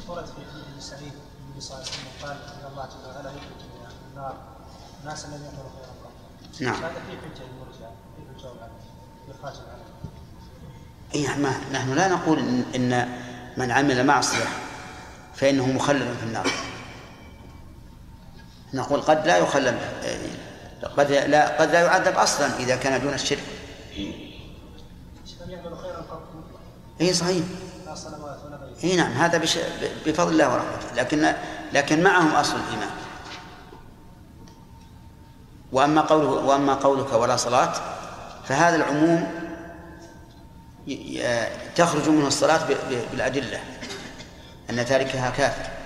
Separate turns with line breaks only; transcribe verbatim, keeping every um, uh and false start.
شيخ ورد في حديث سعيد النبي صلى الله عليه وسلم قال ان الله جل وعلا يخرج من النار ناسا لم يعملوا خيرا قط.
نعم.
هذا في حجه المرجع كيف الجواب عنه؟ اخراج العمل.
اي ما نحن لا نقول إن, ان من عمل معصيه فانه مخلد في النار. نقول قد لا يخلد، قد لا قد لا يعذب اصلا اذا كان دون الشرك.
لم يعملوا خيرا قط.
اي صحيح.
لا صلوات ولا غيره.
اي نعم، هذا بش... بفضل الله ورحمته، لكن لكن معهم اصل الايمان. واما قوله واما قولك ولا صلاه فهذا العموم تخرج منه الصلاه بالادله ان تاركها كافر.